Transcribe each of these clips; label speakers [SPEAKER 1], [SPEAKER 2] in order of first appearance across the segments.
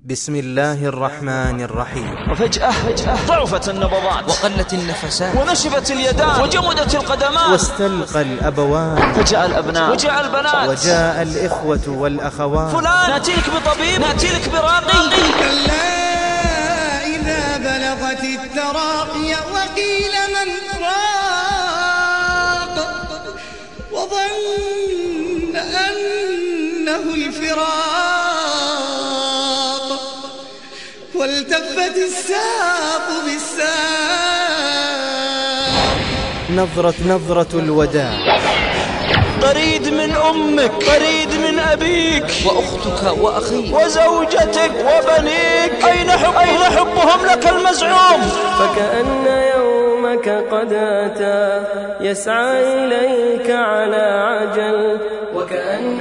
[SPEAKER 1] بسم الله الرحمن الرحيم.
[SPEAKER 2] وفجأة ضعفت النبضات
[SPEAKER 3] وقلت النفسات
[SPEAKER 2] ونشفت اليدان وجمدت القدمان
[SPEAKER 1] واستلقى الأبوان
[SPEAKER 2] فجاء الأبناء وجاء البنات
[SPEAKER 1] وجاء الإخوة والأخوات.
[SPEAKER 2] فلان نأتي لك بطبيب، نأتي لك براقي.
[SPEAKER 4] كلا إذا بلغت التراقي وقيل من راق وظن أنه الفراق والتفت الساق بالساق.
[SPEAKER 1] نظرة الوداع.
[SPEAKER 2] قريد من أمك، قريد من أبيك،
[SPEAKER 3] وأختك وأخيك
[SPEAKER 2] وزوجتك وبنيك، أين حبهم لك المزعوم؟
[SPEAKER 5] فكأن يومك قد أتى يسعى إليك على عجل، وكأن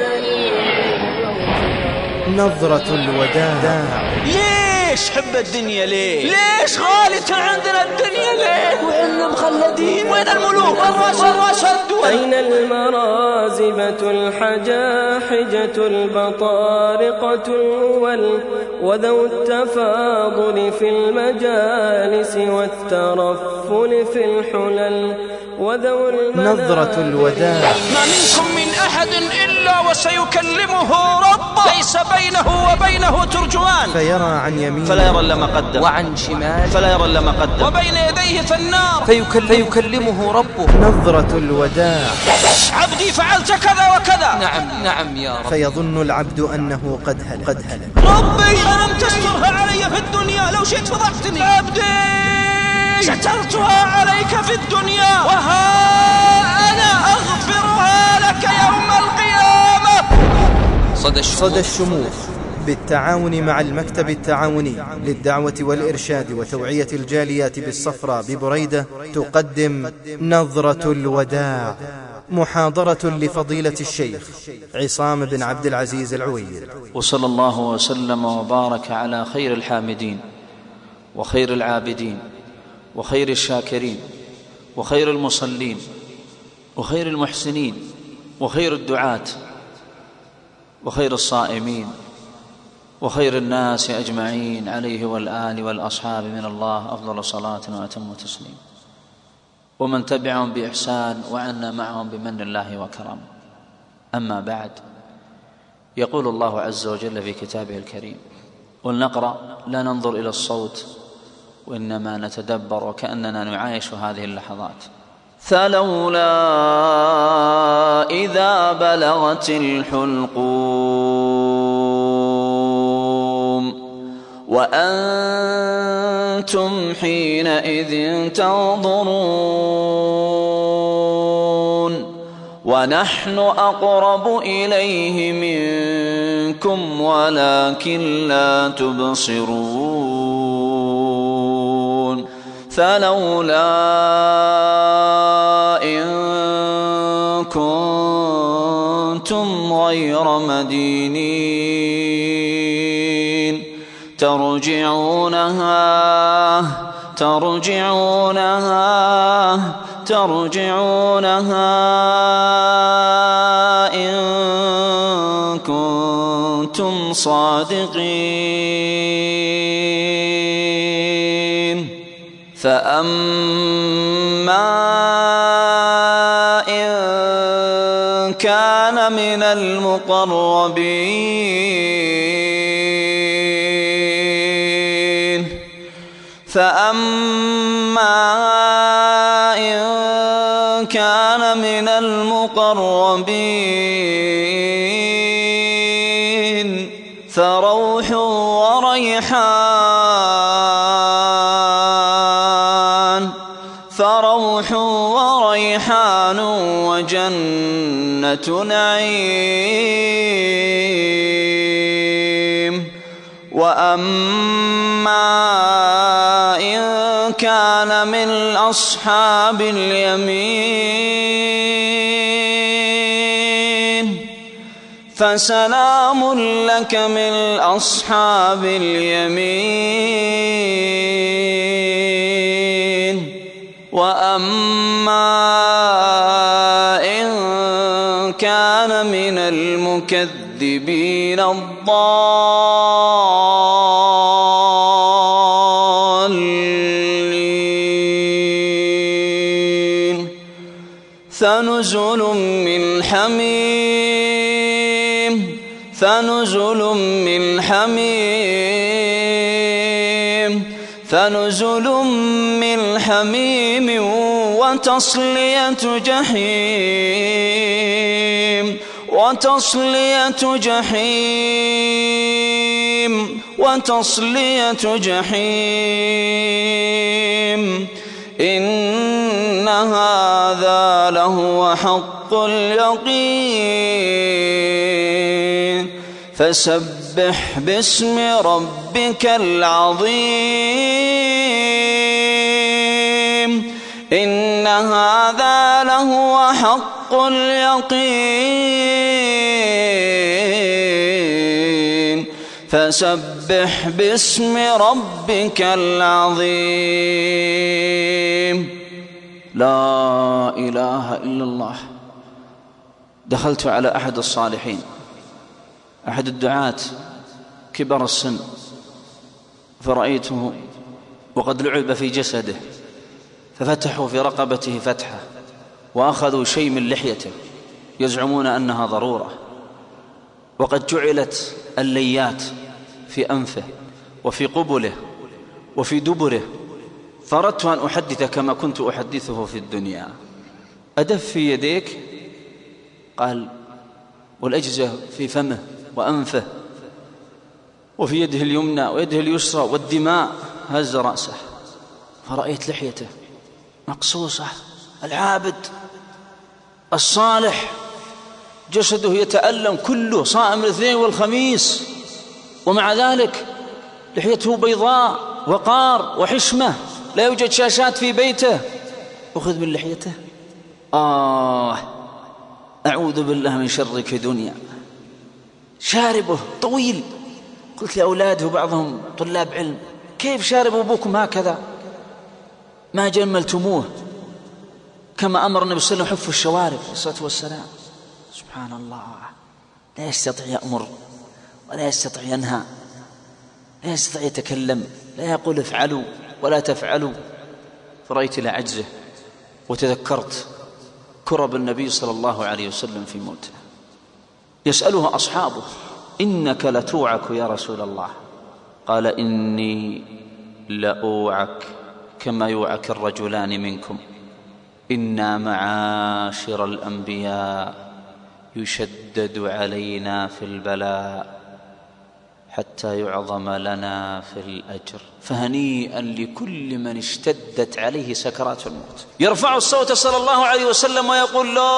[SPEAKER 1] نظرة الوداع.
[SPEAKER 2] ليش حب الدنيا ليه؟ ليش غالية عندنا الدنيا ليه؟ وين المخلدين؟ وين الملوك؟ والرشا الدول؟
[SPEAKER 5] أين المرازبة الحجاحجة البطارقة وذو التفاضل في المجالس والترفل في الحلل وذو
[SPEAKER 1] نظرة الوداع.
[SPEAKER 2] ما منكم من أحد إلا وسيكلمه ربه ليس بينه وبينه ترجمان،
[SPEAKER 1] فيرى عن يمين
[SPEAKER 2] فلا يرى إلا ما قدم،
[SPEAKER 3] وعن شمال
[SPEAKER 2] فلا يرى إلا ما قدم، وبين يديه في النار
[SPEAKER 3] فيكلمه ربه.
[SPEAKER 1] نظرة الوداع.
[SPEAKER 2] عبدي فعلت كذا وكذا.
[SPEAKER 3] نعم يا رب.
[SPEAKER 1] فيظن العبد أنه قد هلك.
[SPEAKER 2] ربي ألم تسترها علي في الدنيا؟ لو شئت فضحتني. عبدي سترتها عليك في الدنيا وها أنا أغفرها لك يوم القيامة.
[SPEAKER 1] صدى الشموخ بالتعاون مع المكتب التعاوني للدعوة والإرشاد وتوعية الجاليات بالصفراء ببريدة تقدم نظرة الوداع، محاضرة لفضيلة الشيخ عصام بن عبد العزيز العويد.
[SPEAKER 6] وصلى الله وسلم وبارك على خير الحامدين وخير العابدين وخير الشاكرين وخير المصلين وخير المحسنين وخير الدعاة وخير الصائمين وخير الناس أجمعين عليه والآل والأصحاب من الله أفضل صلاة وأتم تسليم، ومن تبعهم بإحسان وعنا معهم بمن الله وكرم. أما بعد، يقول الله عز وجل في كتابه الكريم: ولنقرأ لا ننظر إلى الصوت وإنما نتدبر وكأننا نعايش هذه اللحظات. فلولا إذا بلغت الحلقوم وأنتم حينئذ تنظرون ونحن أقرب إليه منكم ولكن لا تبصرون. فلولا إن كنتم غير مدينين ترجعونها إن كنتم صادقين. فأما إن كان من المقربين فروح وريحان وجنة نعيم. وأما إن كان من أصحاب اليمين فسلام لك من أصحاب اليمين. وأما إن كان من المكذبين الضالين
[SPEAKER 5] فنزل من حميم فنزل من حميم فنزل من حميم وتصلية جحيم وتصلية جحيم وتصلية جحيم إن هذا لهو حق اليقين فسبح باسم ربك العظيم إن هذا لهو حق اليقين فسبح باسم ربك العظيم. لا إله إلا الله. دخلت على أحد الصالحين، أحد الدعاة كبر السن، فرأيته وقد لعب في جسده، ففتحوا في رقبته فتحة وأخذوا شيء من لحيته يزعمون أنها ضرورة، وقد جعلت الليات في أنفه وفي قبله وفي دبره، فأردت أن أحدث كما كنت أحدثه في الدنيا. أدف في يديك؟ قال والأجزة في فمه وأنفه وفي يده اليمنى ويده اليسرى والدماء. هز رأسه فرأيت لحيته مقصوصة، العابد الصالح جسده يتألم كله، صائم الاثنين والخميس، ومع ذلك لحيته بيضاء وقار وحشمة، لا يوجد شاشات في بيته. أخذ من لحيته، أعوذ بالله من شرك دنيا. شاربه طويل. قلت لأولاده بعضهم طلاب علم: كيف شارب أبوكم هكذا؟ ما جملتموه كما أمر النبي صلى الله عليه وسلم حفوا الشوارب عليه الصلاة والسلام. سبحان الله، لا يستطيع يأمر ولا يستطيع ينهى، لا يستطيع يتكلم، لا يقول افعلوا ولا تفعلوا. فرأيت إلى عجزه وتذكرت كرب النبي صلى الله عليه وسلم في موته. يسألها أصحابه: إنك لتوعك يا رسول الله؟ قال: إني لأوعك كما يوعك الرجلان منكم، إنا معاشر الأنبياء يشدد علينا في البلاء حتى يعظم لنا في الأجر، فهنيئا لكل من اشتدت عليه سكرات الموت. يرفع الصوت صلى الله عليه وسلم ويقول: لا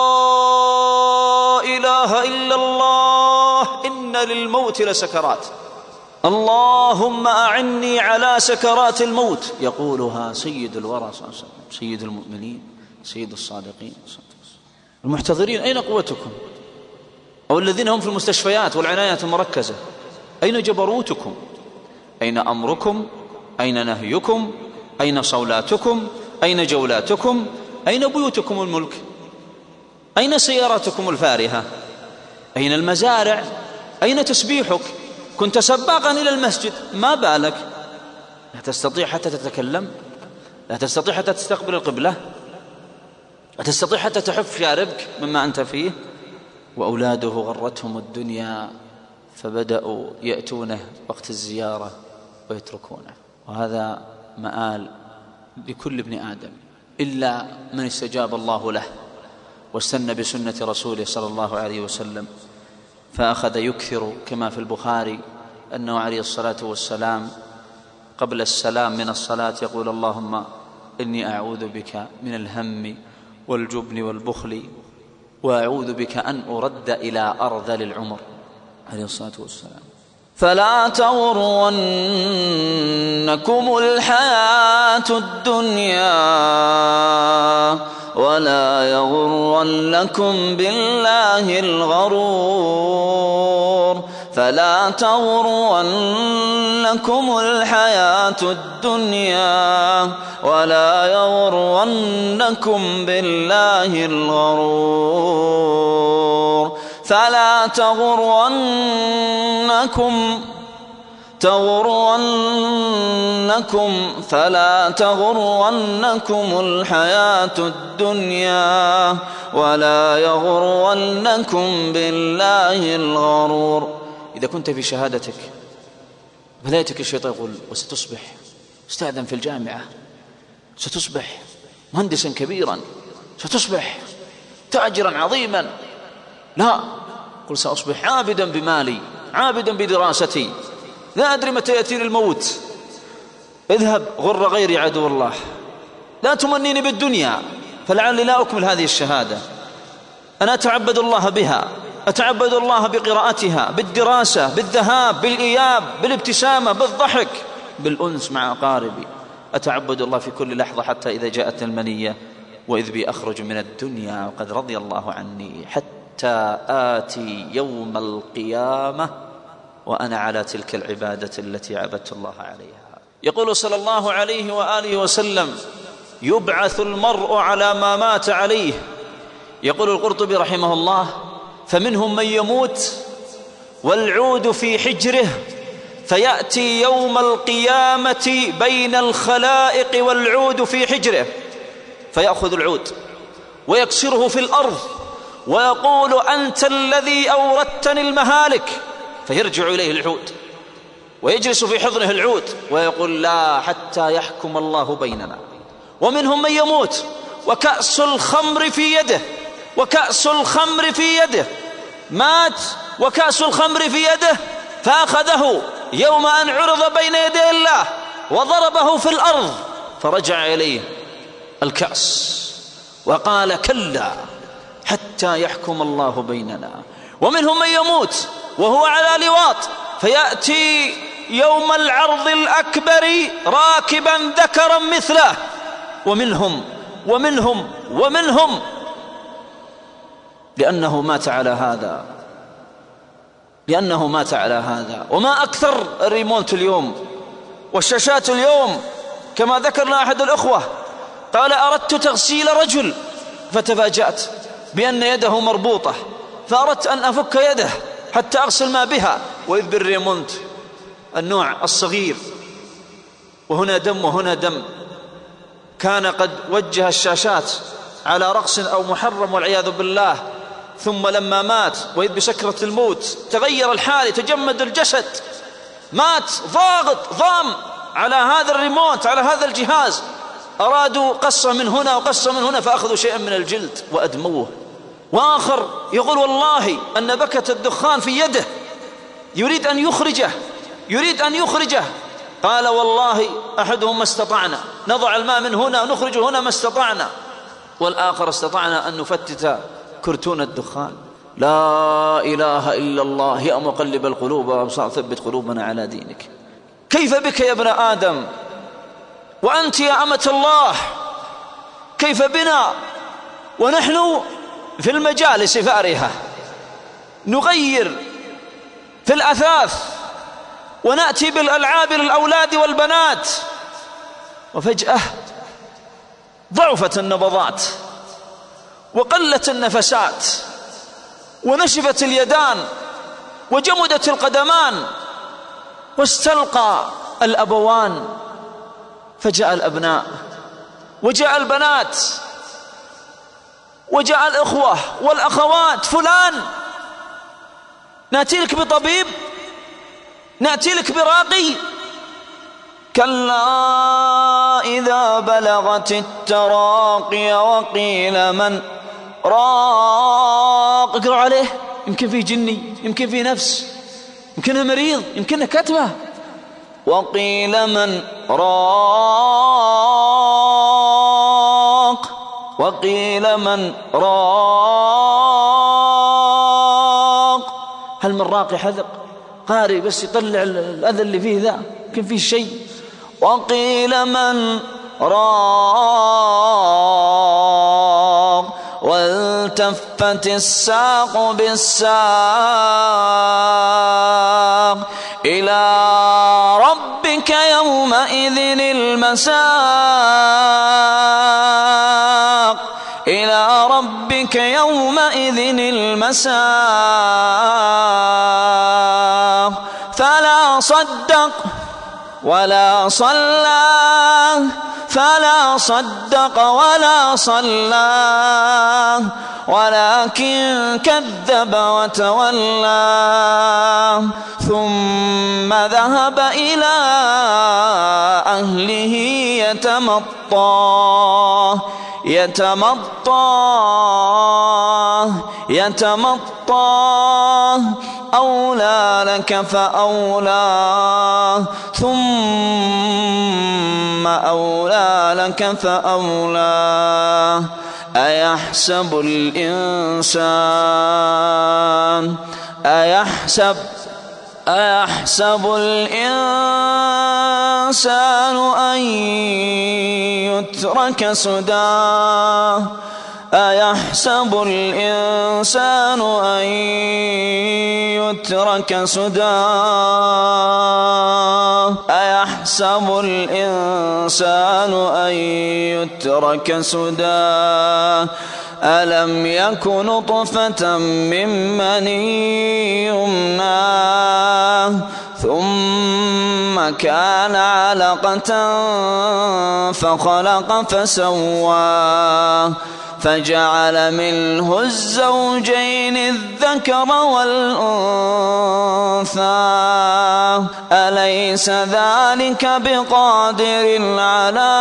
[SPEAKER 5] إله إلا الله، إن للموت لسكرات، اللهم أعني على سكرات الموت. يقولها سيد الورى صلى الله عليه وسلم، سيد المؤمنين، سيد الصادقين. المحتضرين: أين قوتكم؟ أو الذين هم في المستشفيات والعنايات المركزة، أين جبروتكم؟ أين أمركم؟ أين نهيكم؟ أين صولاتكم؟ أين جولاتكم؟ أين بيوتكم الملك؟ أين سياراتكم الفارهة؟ أين المزارع؟ أين تسبيحك؟ كنت سباقا إلى المسجد، ما بالك؟ لا تستطيع حتى تتكلم، لا تستطيع حتى تستقبل القبلة، لا تستطيع حتى تحف شاربك مما أنت فيه. وأولاده غرتهم الدنيا فبدأوا يأتونه وقت الزيارة ويتركونه. وهذا مآل لكل ابن آدم إلا من استجاب الله له واستنى بسنة رسوله صلى الله عليه وسلم، فأخذ يكثر كما في البخاري أنه عليه الصلاة والسلام قبل السلام من الصلاة يقول: اللهم إني أعوذ بك من الهم والجبن والبخل، وأعوذ بك أن أرد إلى أرذل العمر عليه الصلاة والسلام. فلا تغرنكم الحياة الدنيا ولا يغرنكم بالله الغرور. فلا تغرنكم الحياة الدنيا ولا يغرنكم بالله الغرور. فلا فلا تغرنكم الحياة الدنيا ولا يغرنكم بالله الغرور. إذا كنت في شهادتك بدايتك الشيطان يقول وستصبح استاذا في الجامعة، ستصبح مهندسا كبيرا، ستصبح تاجرا عظيما. لا، قل سأصبح عابدا بمالي، عابدا بدراستي، لا أدري متى يأتيني الموت. اذهب غر غيري عدو الله، لا تمنيني بالدنيا فلعلي لا أكمل هذه الشهادة. أنا أتعبد الله بها، أتعبد الله بقراءتها، بالدراسة، بالذهاب، بالإياب، بالابتسامة، بالضحك، بالأنس مع أقاربي. أتعبد الله في كل لحظة حتى إذا جاءت المنية وإذ بي أخرج من الدنيا وقد رضي الله عني، حتى آتي يوم القيامة وأنا على تلك العبادة التي عبدت الله عليها. يقول صلى الله عليه وآله وسلم يبعث المرء على ما مات عليه. يقول القرطبي رحمه الله فمنهم من يموت والعود في حجره فيأتي يوم القيامة بين الخلائق والعود في حجره فيأخذ العود ويكسره في الأرض ويقول أنت الذي أوردتني المهالك، فيرجع إليه العود ويجلس في حضنه العود ويقول لا حتى يحكم الله بيننا. ومنهم من يموت وكأس الخمر في يده، وكأس الخمر في يده، مات وكأس الخمر في يده فأخذه يوم أن عرض بين يدي الله وضربه في الأرض فرجع إليه الكأس وقال كلا حتى يحكم الله بيننا. ومنهم من يموت وهو على لواط فيأتي يوم العرض الأكبر راكبا ذكرا مثله. ومنهم ومنهم ومنهم لأنه مات على هذا، لأنه مات على هذا. وما أكثر الريمونت اليوم والشاشات اليوم. كما ذكرنا أحد الأخوة قال أردت تغسيل رجل فتفاجأت بأن يده مربوطة فأردت أن أفك يده حتى أغسل ما بها، وإذ بالريمونت النوع الصغير وهنا دم وهنا دم. كان قد وجه الشاشات على رقص أو محرم والعياذ بالله، ثم لما مات وإذ بسكرة الموت تغير الحال، يتجمد الجسد، مات ضاغط ضام على هذا الريموت، على هذا الجهاز. أرادوا قصة من هنا وقصة من هنا فأخذوا شيئا من الجلد وأدموه. وآخر يقول والله أن بكة الدخان في يده يريد أن يخرجه، يريد أن يخرجه. قال والله أحدهم ما استطعنا، نضع الماء من هنا ونخرج هنا ما استطعنا، والآخر استطعنا أن نفتت كرتون الدخان. لا إله إلا الله يا مقلب القلوب والأبصار ثبت قلوبنا على دينك. كيف بك يا ابن آدم وأنت يا أمة الله؟ كيف بنا ونحن في المجالس فارهة نغير في الأثاث ونأتي بالألعاب للأولاد والبنات، وفجأة ضعفت النبضات وقلت النفسات ونشفت اليدان وجمدت القدمان واستلقى الأبوان، فجاء الأبناء وجاء البنات وجاء الإخوة والأخوات. فلان نأتي لك بطبيب، نأتي لك براقي. كلا إذا بلغت التراقي وقيل من راق. اقرأ عليه، يمكن فيه جني، يمكن فيه نفس، يمكنه مريض، يمكنه كتمة. وقيل من راق، وقيل من راق. هل من راق يحذق؟ قاري بس يطلع الأذى اللي فيه ذا، يمكن فيه شيء. وقيل من راق والتفت الساق بالساق إلى ربك يومئذ المساق، إلى ربك يومئذ المساق. فلا صدق ولا صلى فلا صدق ولا صلى ولكن كذب وتولى ثم ذهب إلى أهله يتمطى أولى لك فأولى ثم أولى لك فأولى أيحسب الإنسان أن يترك سدى أيحسب الإنسان أن يترك سدى أيحسب الإنسان أن يترك سدى ألم يك نطفة من مني يمنى ثم كان علقة فخلق فسوى فجعل منه الزوجين الذكر والأنثى أليس ذلك بقادر على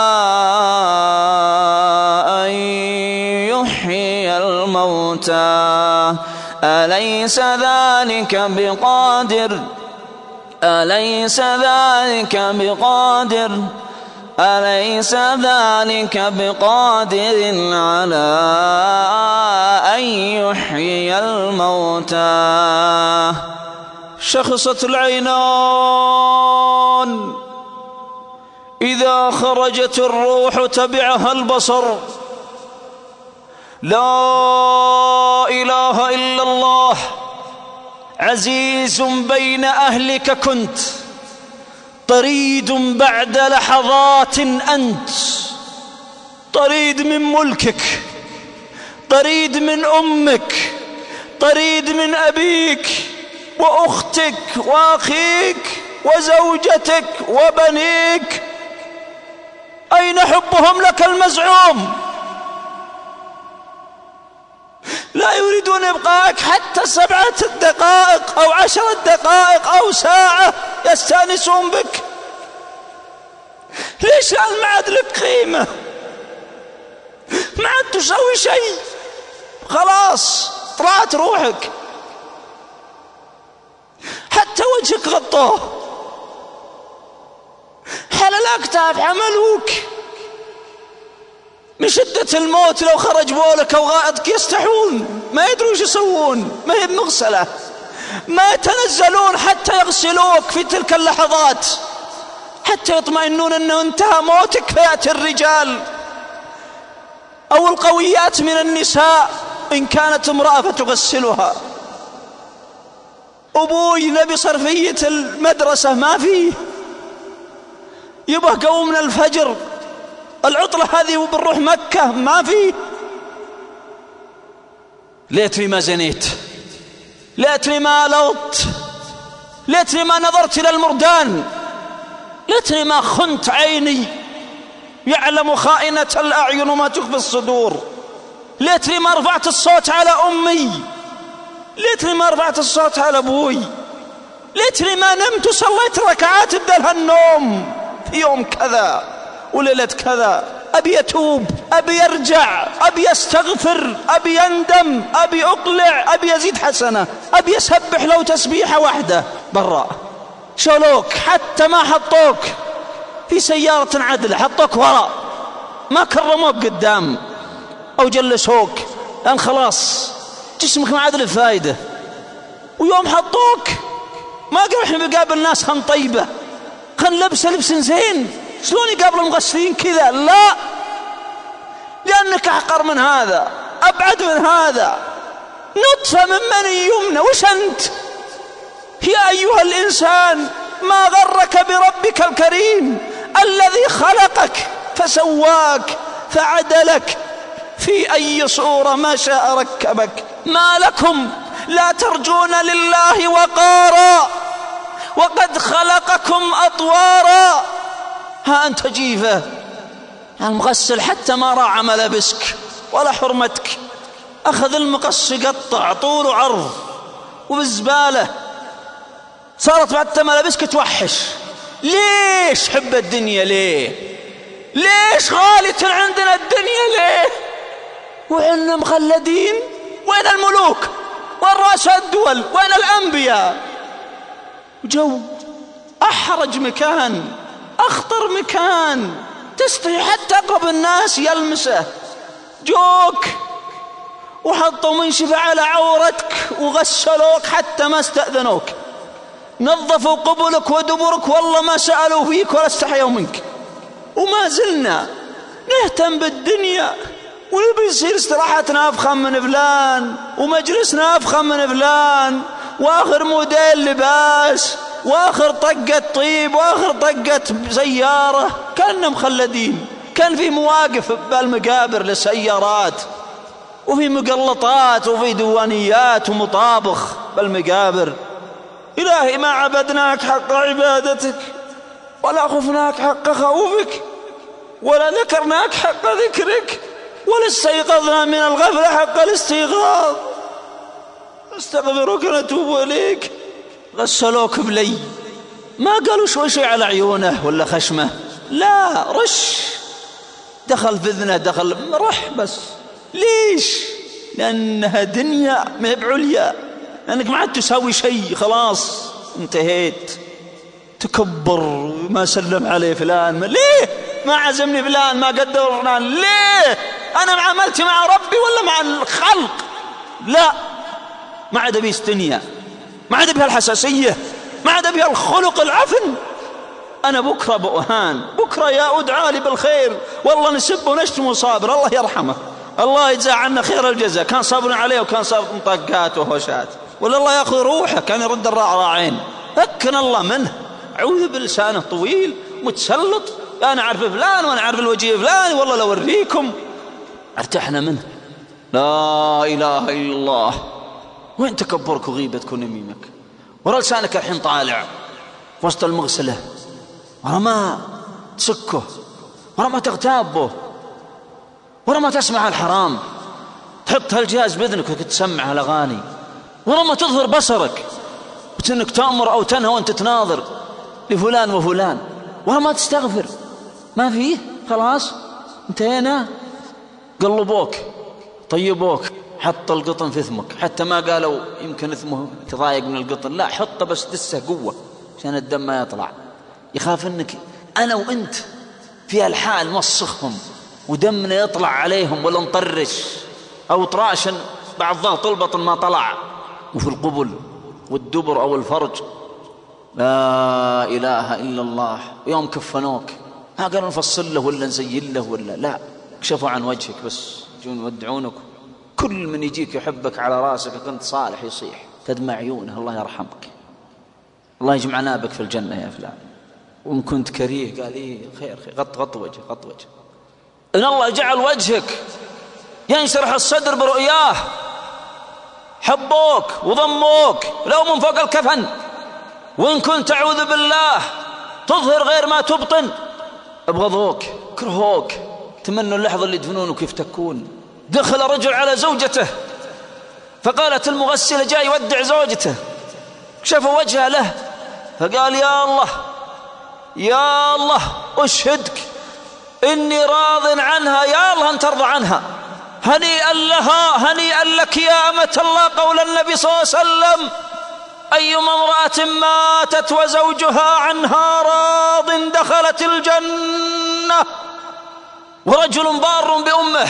[SPEAKER 5] أن يحيي الموتى أليس ذلك بقادر على أن يحيي الموتى شخصت العينان إذا خرجت الروح تبعها البصر لا إله إلا الله عزيز بين أهلك كنت طريد بعد لحظات أنت طريد من ملكك طريد من أمك طريد من أبيك وأختك وأخيك وزوجتك وبنيك أين حبهم لك المزعوم لا يريدون إبقاءك حتى 7 دقائق أو 10 دقائق أو ساعة يستانسون بك ليش ما عاد لك قيمة ما عاد تسوي شيء خلاص طلعت روحك حتى وجهك غطاه حللكتها بعملوك من شدة الموت لو خرج بولك أو غائطك يستحون ما يدرون ايش يسوون ما هي مغسلة ما يتنزلون حتى يغسلوك في تلك اللحظات حتى يطمئنون أنه انتهى موتك فيأتي الرجال أو القويات من النساء إن كانت امرأة فتغسلها أبوي نبي صرفية المدرسة ما فيه يبقى قوم من الفجر العطلة هذه وبنروح مكة ما فيه ليتني ما زنيت ليتني ما لوط ليتني ما نظرت إلى المردان ليتني ما خنت عيني يعلم خائنة الأعين وما تخفي الصدور ليتني ما رفعت الصوت على أمي ليتني ما رفعت الصوت على أبوي ليتني ما نمت وصليت ركعات بدل النوم في يوم كذا وليلة كذا أبي يتوب أبي يرجع أبي يستغفر أبي يندم أبي أقلع أبي يزيد حسنة أبي يسبح لو تسبيحة واحدة برا شلوك حتى ما حطوك في سيارة عدلة حطوك وراء ما كرموك قدام أو جلسوك لأن خلاص جسمك ما عاد له فايدة ويوم حطوك ما قالوا إحنا بنقابل الناس خن طيبة خن لبس زين شلون يقابل المغسلين كذا لا لأنك أحقر من هذا أبعد من هذا نطفة من مني يمنى وش أنت يا أيها الإنسان ما غرك بربك الكريم الذي خلقك فسواك فعدلك في أي صورة ما شاء ركبك ما لكم لا ترجون لله وقارا وقد خلقكم أطوارا. ها أنت جيفة المغسل حتى ما راعى ملابسك ولا حرمتك، أخذ المقص يقطع طول وعرض وبالزبالة، صارت بعد ملابسك توحش. ليش حب الدنيا؟ ليش غالية عندنا الدنيا؟ ليه وإحنا مخلدين؟ وين الملوك؟ وين رؤساء الدول؟ وين الأنبياء؟ جو أحرج مكان، أخطر مكان، تستحي حتى أقرب الناس يلمسه. جوك وحطوا منشفة على عورتك وغسلوك حتى ما استأذنوك، نظفوا قبلك ودبرك والله ما سألوا فيك ولا استحيوا منك. وما زلنا نهتم بالدنيا، ونبي يصير استراحتنا أفخم من فلان ومجلسنا أفخم من فلان وآخر موديل لباس وآخر طقة طيب وآخر طقة سيارة. كأننا مخلدين. كان في مواقف بالمقابر للسيارات وفي مقلطات وفي دوانيات ومطابخ بالمقابر. إلهي ما عبدناك حق عبادتك ولا خفناك حق خوفك ولا ذكرناك حق ذكرك ولا استيقظنا من الغفلة حق الاستيقاظ. استغفرك ونتوب إليك. غسلوك بلي، ما قالوا شوي على عيونه ولا خشمه، لا رش، دخل في اذنه، دخل رح بس. ليش؟ لأنها دنيا ما هي بعليا، لأنك ما عاد تساوي شيء، خلاص انتهيت. تكبر، ما سلم عليه فلان، ليه ما عزمني فلان، ما قدر فلان، ليه أنا ما عملت مع ربي ولا مع الخلق؟ لا، ما عاد بيه الدنيا، ما عاد بها الحساسية، ما عاد بها الخلق العفن. أنا بكرة بأهان، بكرة يا أدعى لي بالخير، والله نسب ونشتم وصابر، الله يرحمه، الله يجزاه عنا خير الجزاء، كان صابر عليه وكان صابر مطقات وهوشات، ولا الله يأخذ روحه، كان يرد الراعين. أكن الله منه، أعوذ بلسانه طويل متسلط، أنا أعرف فلان وأنا أعرف الوجيه فلان، والله لو أوريكم. ارتحنا منه. لا إله إلا الله. وين تكبرك وغيبتك ونميمك؟ ورا لسانك الحين طالع وسط المغسلة، ورا ما تسكه، ورا ما تغتابه، ورا ما تسمع الحرام، تحط هالجهاز بإذنك وتسمع الأغاني، ورا ما تظهر بصرك وتنك تأمر أو تنهى وأنت تناظر لفلان وفلان، ورا ما تستغفر، ما فيه، خلاص انتهينا. قلبوك طيبوك، حط القطن في ثمك، حتى ما قالوا يمكن ثمه تضايق من القطن، لا، حطه بس دسه قوة عشان الدم ما يطلع. يخاف انك انا وانت في الحال نوسخهم ودمنا يطلع عليهم ولا نطرش او طراشن بعد ضغط البطن ما طلع. وفي القبل والدبر او الفرج لا اله الا الله. ويوم كفنوك ما قالوا نفصل له ولا نزين له ولا لا، كشفوا عن وجهك بس، يجون يودعونك. كل من يجيك يحبك على راسك كنت صالح يصيح، تدمع عيونه، الله يرحمك، الله يجمعنا بك في الجنة يا فلان. وإن كنت كريه قال إيه خير غط وجه، غط وجه. إن الله جعل وجهك ينشرح الصدر برؤياه، حبوك وضموك لو من فوق الكفن. وإن كنت أعوذ بالله تظهر غير ما تبطن، أبغضوك، كرهوك، تمنوا اللحظة اللي يدفنونك يفتكون. دخل رجل على زوجته فقالت المغسلة جاي يودع زوجته، كشفوا وجهه له فقال يا الله يا الله أشهدك إني راض عنها، يا الله أن ترضى عنها، هنيئا لها، هنيئا لك يا أمة الله. قول النبي صلى الله عليه وسلم أيما امرأة ماتت وزوجها عنها راض دخلت الجنة. ورجل بار بأمه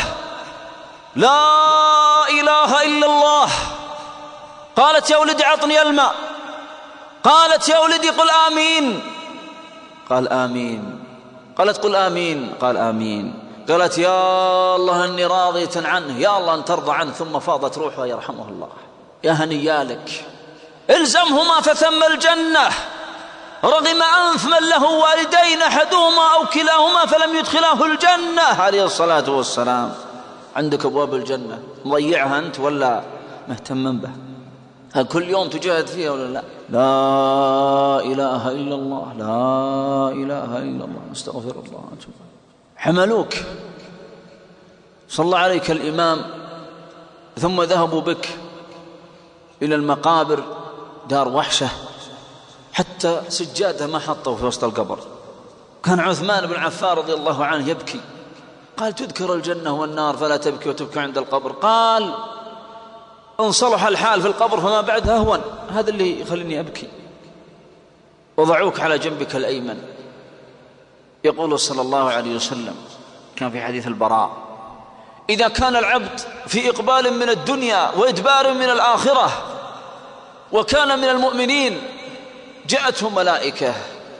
[SPEAKER 5] لا إله إلا الله. قالت يا ولدي أعطني الماء، قالت يا ولدي قل آمين، قال آمين، قالت قل آمين، قال آمين، قالت يا الله أني راضية عنه، يا الله أن ترضى عنه. ثم فاضت روحه يرحمه الله. يا هنيالك، الزمهما فثم الجنة. رغم أنف من له والدين أحدهما أو كلاهما فلم يدخلاه الجنة عليه الصلاة والسلام. عندك أبواب الجنة مضيعها أنت ولا مهتم به؟ هل كل يوم تجاهد فيها ولا لا؟ لا إله إلا الله، لا إله إلا الله، استغفر الله. حملوك، صلى عليك الإمام، ثم ذهبوا بك إلى المقابر، دار وحشة، حتى سجادة ما حطوا في وسط القبر. كان عثمان بن عفان رضي الله عنه يبكي، قال تذكر الجنة والنار فلا تبكي وتبكي عند القبر. قال إن صلح الحال في القبر فما بعدها أهون، هذا اللي يخليني أبكي. وضعوك على جنبك الأيمن. يقول صلى الله عليه وسلم كان في حديث البراء: إذا كان العبد في إقبال من الدنيا وإدبار من الآخرة وكان من المؤمنين جاءته ملائكة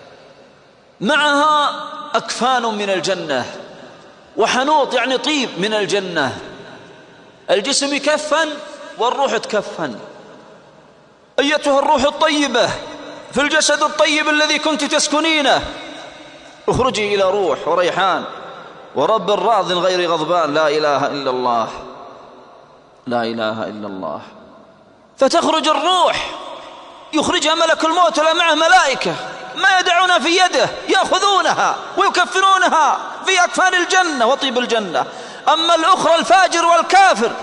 [SPEAKER 5] معها أكفان من الجنة وحنوط يعني طيب من الجنة، الجسم يكفن والروح تكفن. أيتها الروح الطيبة في الجسد الطيب الذي كنت تسكنينه، اخرجي إلى روح وريحان ورب راض غير غضبان، لا إله إلا الله، لا إله إلا الله. فتخرج الروح، يخرجها ملك الموت ولا معه ملائكة، ما يدعونها في يده، يأخذونها ويكفنونها في أكفان الجنة وطيب الجنة. أما الأخرى الفاجر والكافر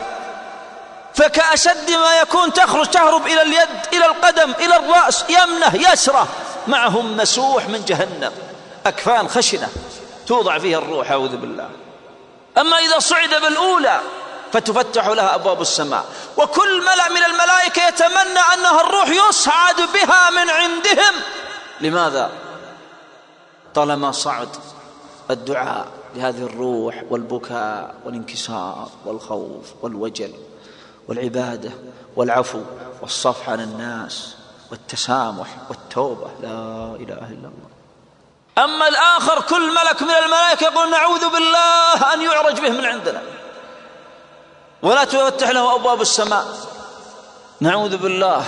[SPEAKER 5] فكأشد ما يكون تهرب إلى اليد، إلى القدم، إلى الرأس، يمنه يسره، معهم مسوح من جهنم، أكفان خشنة توضع فيها الروح، أعوذ بالله. أما إذا صعد بالأولى فتفتح لها أبواب السماء، وكل ملأ من الملائكة يتمنى أنها الروح يصعد بها من عندهم. لماذا؟ طالما صعد الدعاء لهذه الروح والبكاء والانكسار والخوف والوجل والعبادة والعفو والصفح عن الناس والتسامح والتوبة، لا إله إلا الله. أما الآخر كل ملك من الملائكة يقول نعوذ بالله أن يعرج به من عندنا، ولا تفتح له أبواب السماء، نعوذ بالله.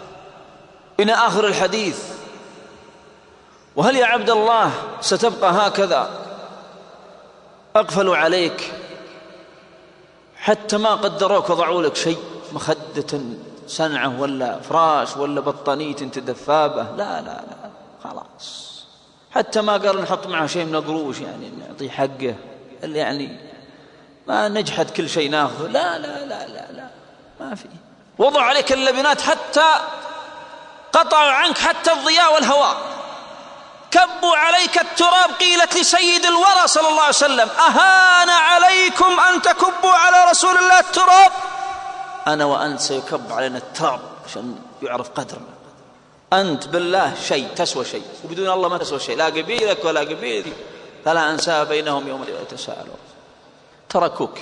[SPEAKER 5] إلى آخر الحديث. وهل يا عبد الله ستبقى هكذا أقفلوا عليك حتى ما قدروك وضعوا لك شيء، مخدة سنعة ولا فراش ولا بطانية تدفابة؟ لا لا لا، خلاص. حتى ما قالوا نحط معه شيء من قروش يعني نعطيه حقه، اللي يعني ما نجحد كل شيء ناخذه، لا لا لا لا لا، ما في. وضعوا عليك اللبنات حتى قطعوا عنك حتى الضياء والهواء، كبوا عليك التراب. قيلت لسيد الورى صلى الله عليه وسلم أهان عليكم أن تكبوا على رسول الله التراب؟ أنا وأنت سيكب علينا التراب عشان يعرف قدرنا. أنت بالله شيء تسوى شيء، وبدون الله ما تسوى شيء، لا قبيلك ولا قبيلي، فلا أنساب بينهم يوم يتساءلون. تركوك.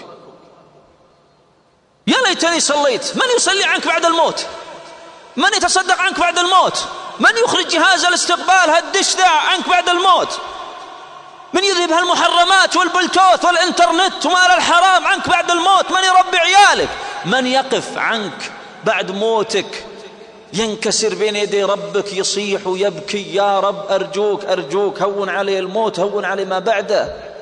[SPEAKER 5] يا ليتني صليت. من يصلي عنك بعد الموت؟ من يتصدق عنك بعد الموت؟ من يخرج جهاز الاستقبال هالدش ذا عنك بعد الموت؟ من يذهب هالمحرمات والبلتوث والإنترنت ومال الحرام عنك بعد الموت؟ من يربي عيالك؟ من يقف عنك بعد موتك ينكسر بين يدي ربك يصيح ويبكي يا رب أرجوك أرجوك هون علي الموت، هون علي ما بعده؟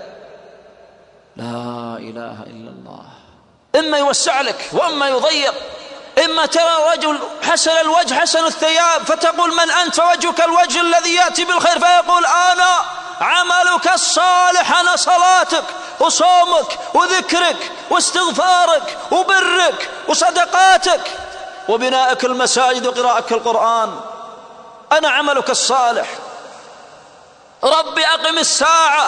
[SPEAKER 5] لا إله إلا الله. إما يوسع لك وإما يضيق. إما ترى رجل حسن الوجه حسن الثياب فتقول من أنت؟ فوجهك الوجه الذي يأتي بالخير، فيقول أنا عملك الصالح، أنا صلاتك وصومك وذكرك واستغفارك وبرك وصدقاتك وبنائك المساجد وقراءتك القرآن، أنا عملك الصالح. ربي أقم الساعة،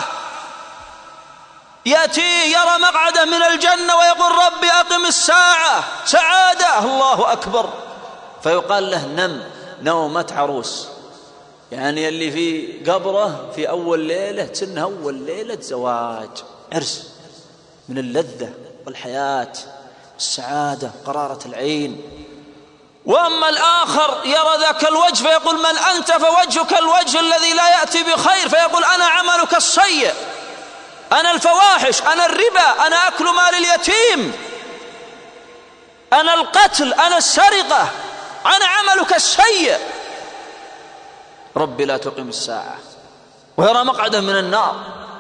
[SPEAKER 5] يأتي يرى مقعده من الجنة ويقول ربي أقم الساعة، سعادة، الله أكبر. فيقال له نم نومة عروس، يعني اللي في قبره في أول ليلة تسنها أول ليلة زواج، عرس من اللذة والحياة السعادة قرارة العين. وأما الآخر يرى ذاك الوجه فيقول من أنت؟ فوجهك الوجه الذي لا يأتي بخير، فيقول أنا عملك السيء، أنا الفواحش، أنا الربا، أنا أكل مال اليتيم، أنا القتل، أنا السرقة، أنا عملك السيء. ربي لا تقم الساعة. ويرى مقعده من النار.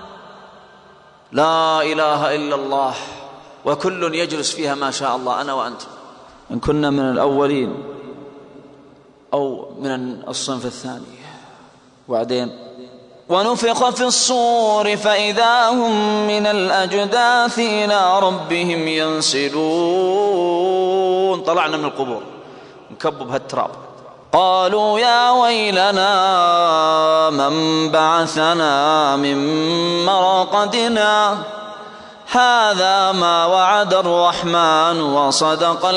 [SPEAKER 5] لا إله إلا الله. وكل يجلس فيها ما شاء الله، أنا وأنت إن كنا من الأولين أو من الصنف الثاني. وبعدين
[SPEAKER 2] ونفخ في الصور فإذا هم من الأجداث إلى ربهم ينسلون.
[SPEAKER 5] طلعنا من القبور نكبب هالتراب.
[SPEAKER 2] قالوا يا ويلنا من بعثنا من مرقدنا هذا ما وعد الرحمن وصدق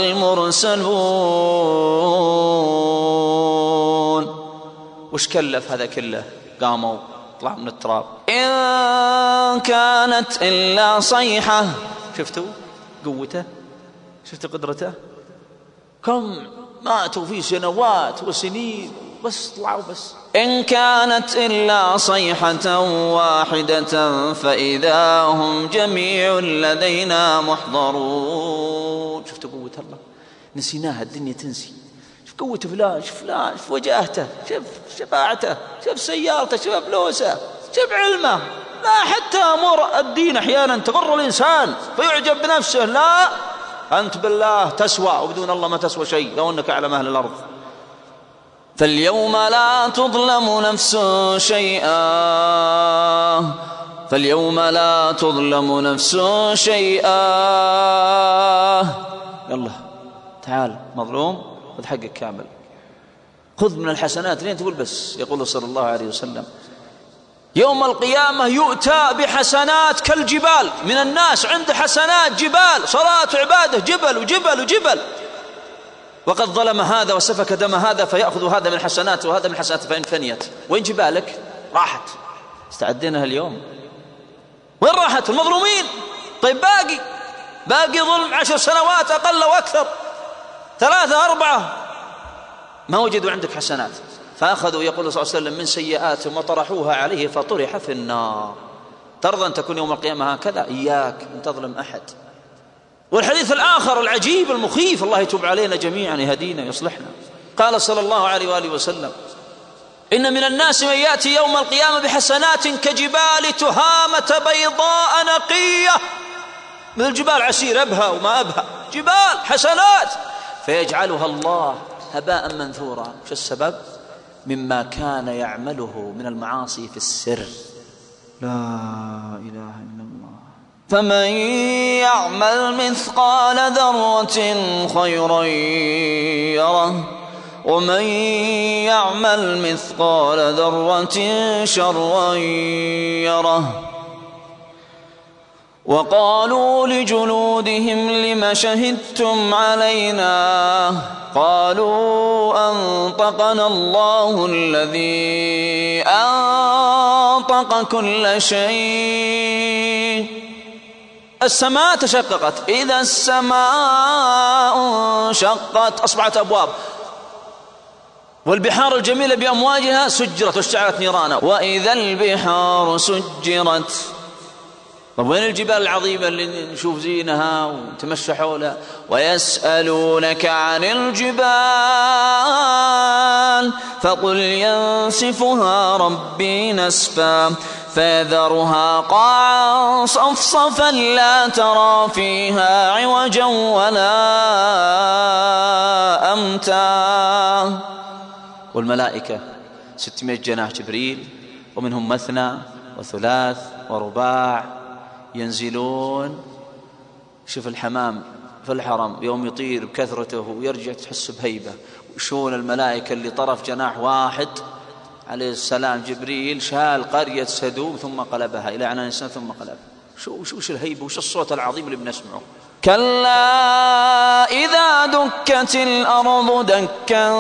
[SPEAKER 2] المرسلون.
[SPEAKER 5] وش كلف هذا كله؟ قاموا طلعوا من التراب.
[SPEAKER 2] إن كانت إلا صيحة.
[SPEAKER 5] شفتوا قوته؟ شفتوا قدرته؟ كم ماتوا في سنوات وسنين بس طلعوا بس.
[SPEAKER 2] إن كانت إلا صيحة واحدة فإذا هم جميع لدينا محضرون.
[SPEAKER 5] شفتوا قوة الله؟ نسيناها الدنيا تنسي. شوف قوة فلان، شوف فلان، شوف وجاهته، شوف شفاعته، شوف سيارته، شوف فلوسه، شوف علمه. لا حتى أمور الدين أحيانا تغر الإنسان فيعجب بنفسه. لا، أنت بالله تسوى وبدون الله ما تسوى شيء لو أنك أعلم أهل الأرض.
[SPEAKER 2] فاليوم لا تظلم نفس شيئا فاليوم لا تظلم نفس شيئا.
[SPEAKER 5] يلا تعال مظلوم خذ حقك كامل، خذ من الحسنات. لين تقول بس؟ يقول صلى الله عليه وسلم يوم القيامة يؤتى بحسنات كالجبال. من الناس عنده حسنات جبال، صلاة وعبادة جبل وجبل وجبل، وقد ظلم هذا وسفك دم هذا فيأخذ هذا من حسنات وهذا من حسنات فإن فنيت. وين جبالك؟ راحت، استعدينها اليوم. وين راحت المظلومين؟ طيب باقي ظلم 10 سنوات أقل وأكثر، 3 4 ما وجدوا عندك حسنات فأخذوا يقول صلى الله عليه وسلم من سيئاتهم وطرحوها عليه فطرح في النار. ترضى أن تكون يوم القيامة هكذا؟ إياك أن تظلم أحد. والحديث الآخر العجيب المخيف، الله يتوب علينا جميعا يهدينا يصلحنا. قال صلى الله عليه وآله وسلم إن من الناس من يأتي يوم القيامة بحسنات كجبال تهامة بيضاء نقية، من الجبال عسير أبها وما أبها، جبال حسنات، فيجعلها الله هباء منثورا. شو السبب؟ مما كان يعمله من المعاصي في السر. لا إله إلا الله.
[SPEAKER 2] فمن يعمل مثقال ذرة خيرا يره ومن يعمل مثقال ذرة شرا يره. وقالوا لجلودهم لم شهدتم علينا قالوا أنطقنا الله الذي أنطق كل شيء. السماء تشققت، إذا السماء انشقت أصبحت أبواب، والبحار الجميلة بأمواجها سجرت واشتعلت نيرانا، وإذا البحار سجرت. طب وين الجبال العظيمة اللي نشوف زينها ونتمشى حولها؟ ويسألونك عن الجبال فقل ينسفها ربي نسفا فيذرها قاعا صفصفا لا ترى فيها عوجا ولا أمتا.
[SPEAKER 5] والملائكة 600 جناح جبريل، ومنهم مثنى وثلاث ورباع، ينزلون. شوف الحمام في الحرم يوم يطير بكثرته ويرجع تحس بهيبة. وشون الملائكة اللي طرف جناح واحد عليه السلام جبريل شال قرية سدوم ثم قلبها إلى عنان السماء ثم قلبها. شو الهيبة وش الصوت العظيم اللي بنسمعه.
[SPEAKER 2] كلا إذا دكت الأرض دكا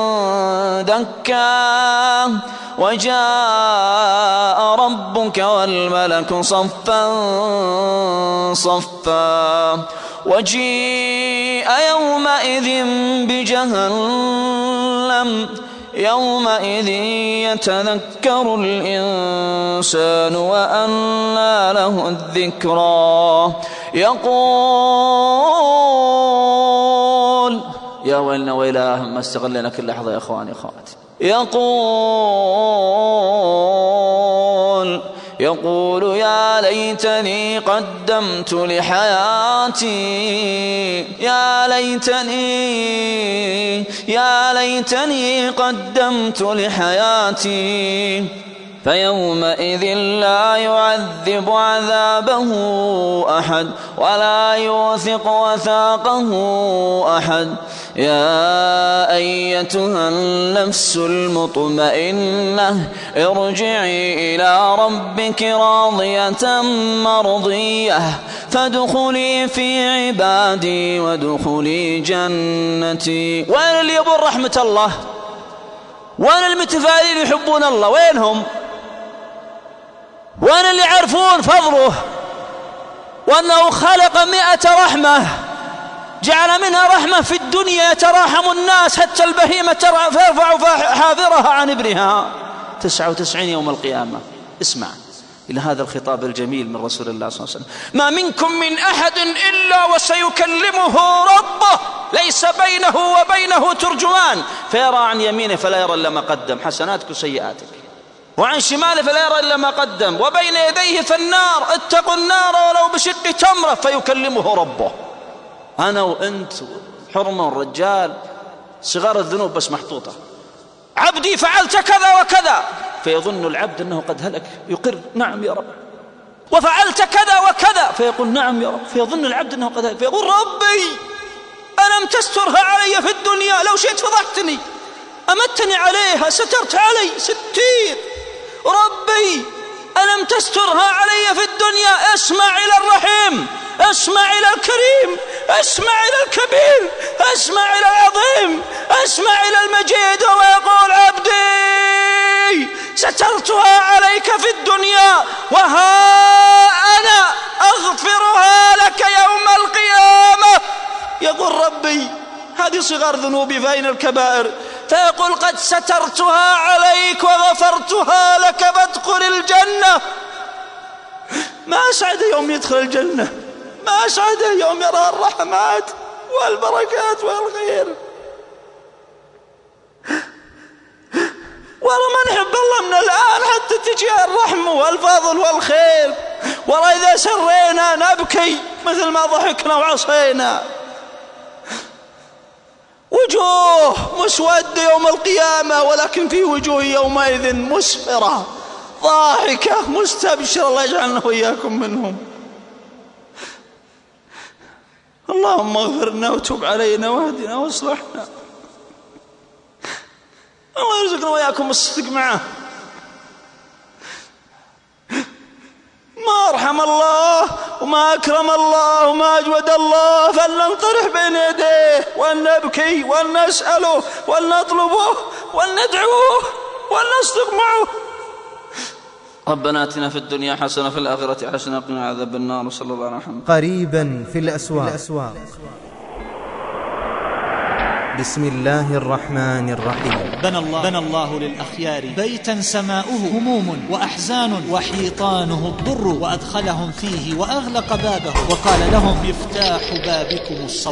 [SPEAKER 2] دكا وجاء ربك والملك صفا صفا وجيء يومئذ بجهنم يومئذ يتذكر الإنسان وأنى له الذكرى يقول
[SPEAKER 5] يا ويلنا ويلاه ما استغلنا كل لحظة يا أخواني أخواتي.
[SPEAKER 2] يقول
[SPEAKER 5] يقول يا ليتني قدمت لحياتي يا ليتني قدمت لحياتي فيومئذ لا يعذب عذابه أحد ولا يوثق وثاقه أحد. يا أيتها النفس المطمئنة ارجعي إلى ربك راضية مرضية فادخلي في عبادي وادخلي جنتي. وين اللي يبون رحمة الله؟ وين المتفائلين يحبون الله؟ وينهم؟ وين اللي يعرفون فضله وأنه خلق 100 رحمة جعل منها رحمة في الدنيا يتراحم الناس حتى البهيمة ترفع حافرها عن ابنها 99 يوم القيامة. اسمع إلى هذا الخطاب الجميل من رسول الله صلى الله عليه وسلم: ما منكم من أحد إلا وسيكلمه ربه ليس بينه وبينه ترجمان فيرى عن يمينه فلا يرى إلا ما قدم حسناتك وسيئاتك وعن شماله فلا يرى إلا ما قدم وبين يديه فالنار اتقوا النار ولو بشق تمرة فيكلمه ربه. أنا وأنت حرمة الرجال صغار الذنوب بس محطوطة: عبدي فعلت كذا وكذا، فيظن العبد أنه قد هلك يقر نعم يا رب، وفعلت كذا وكذا فيقول نعم يا رب، فيظن العبد أنه قد هلك فيقول ربي ألم تسترها علي في الدنيا لو شئت فضحتني، أمتني عليها سترت علي ستير، ربي ألم تسترها علي في الدنيا. اسمع إلى الرحيم، اسمع إلى الكريم، اسمع إلى الكبير، اسمع إلى العظيم، اسمع إلى المجيد ويقول عبدي سترتها عليك في الدنيا وها أنا أغفرها لك يوم القيامة. يقول ربي هذه صغار ذنوبي فأين الكبائر؟ فيقول قد سترتها عليك وغفرتها لك فادخل الجنة. ما أسعد يوم يدخل الجنة، ما أسعد يوم يرى الرحمات والبركات والخير. والله ما نحب الله من الآن حتى تجي الرحمة والفضل والخير، والله إذا سرينا نبكي مثل ما ضحكنا وعصينا. وجوه مسودة يوم القيامة ولكن في وجوه يومئذ مسفرة ضاحكة مستبشرة، الله يجعلنا وإياكم منهم. اللهم اغفرنا وتب علينا واهدنا واصلحنا. الله يرزقنا وإياكم الصدق معه. ما أرحم الله وما أكرم الله وما أجود الله فلننطرح بين يديه ولنبكي ولنسأله ولنطلبه ولندعوه ولنصدق معه. ربنا آتنا في الدنيا حسنة في الآخرة حسنة وقنا عذاب النار. وصلى الله على محمد.
[SPEAKER 1] قريبا في الأسواق. بسم الله الرحمن الرحيم.
[SPEAKER 7] بنى الله للأخيار بيتا سماؤه هموم وأحزان وحيطانه الضر، وأدخلهم فيه وأغلق بابه وقال لهم مفتاح بابكم الصبر.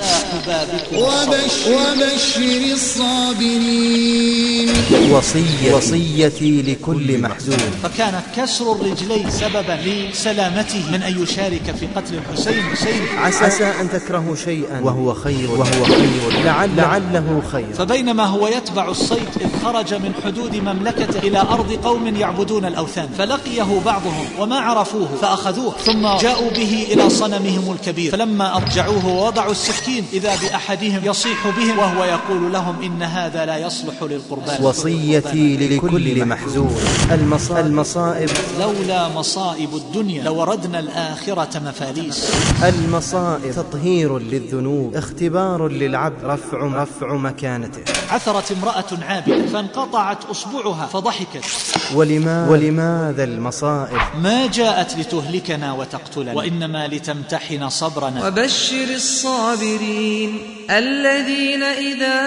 [SPEAKER 4] وبشر الصابرين.
[SPEAKER 1] وصيتي لكل محزون.
[SPEAKER 7] فكان كسر الرجلين سببا لسلامته من أن يشارك في قتل الحسين.
[SPEAKER 1] عسى أن تكرهوا شيئا وهو خير لعله خير.
[SPEAKER 7] فبينما هو يتبع الصيد إذ خرج من حدود مملكته إلى أرض قوم يعبدون الأوثان، فلقيه بعضهم وما عرفوه فأخذوه ثم جاءوا به إلى صنمهم الكبير، فلما أرجعوه ووضعوا السكين إذا بأحدهم يصيح بهم وهو يقول لهم إن هذا لا يصلح للقربان.
[SPEAKER 1] وصيتي لكل محزون. المصائب
[SPEAKER 7] لولا مصائب الدنيا لوردنا الآخرة مفاليس.
[SPEAKER 1] المصائب تطهير للذنوب، اختبار للعبد، رفع مكانته.
[SPEAKER 7] عثرت امرأة عابدة فانقطعت أصبعها فضحكت.
[SPEAKER 1] ولماذا المصائب؟
[SPEAKER 7] ما جاءت لتهلكنا وتقتلنا وإنما لتمتحن صبرنا.
[SPEAKER 8] وبشر الصابرين الذين إذا